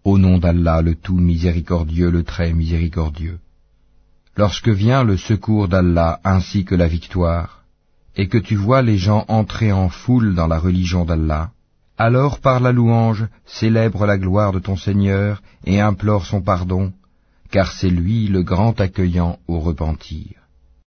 Au nom d'Allah, le tout miséricordieux, le très miséricordieux. Lorsque vient le secours d'Allah ainsi que la victoire, et que tu vois les gens entrer en foule dans la religion d'Allah, alors par la louange, célèbre la gloire de ton Seigneur et implore son pardon, car c'est lui le grand accueillant au repentir.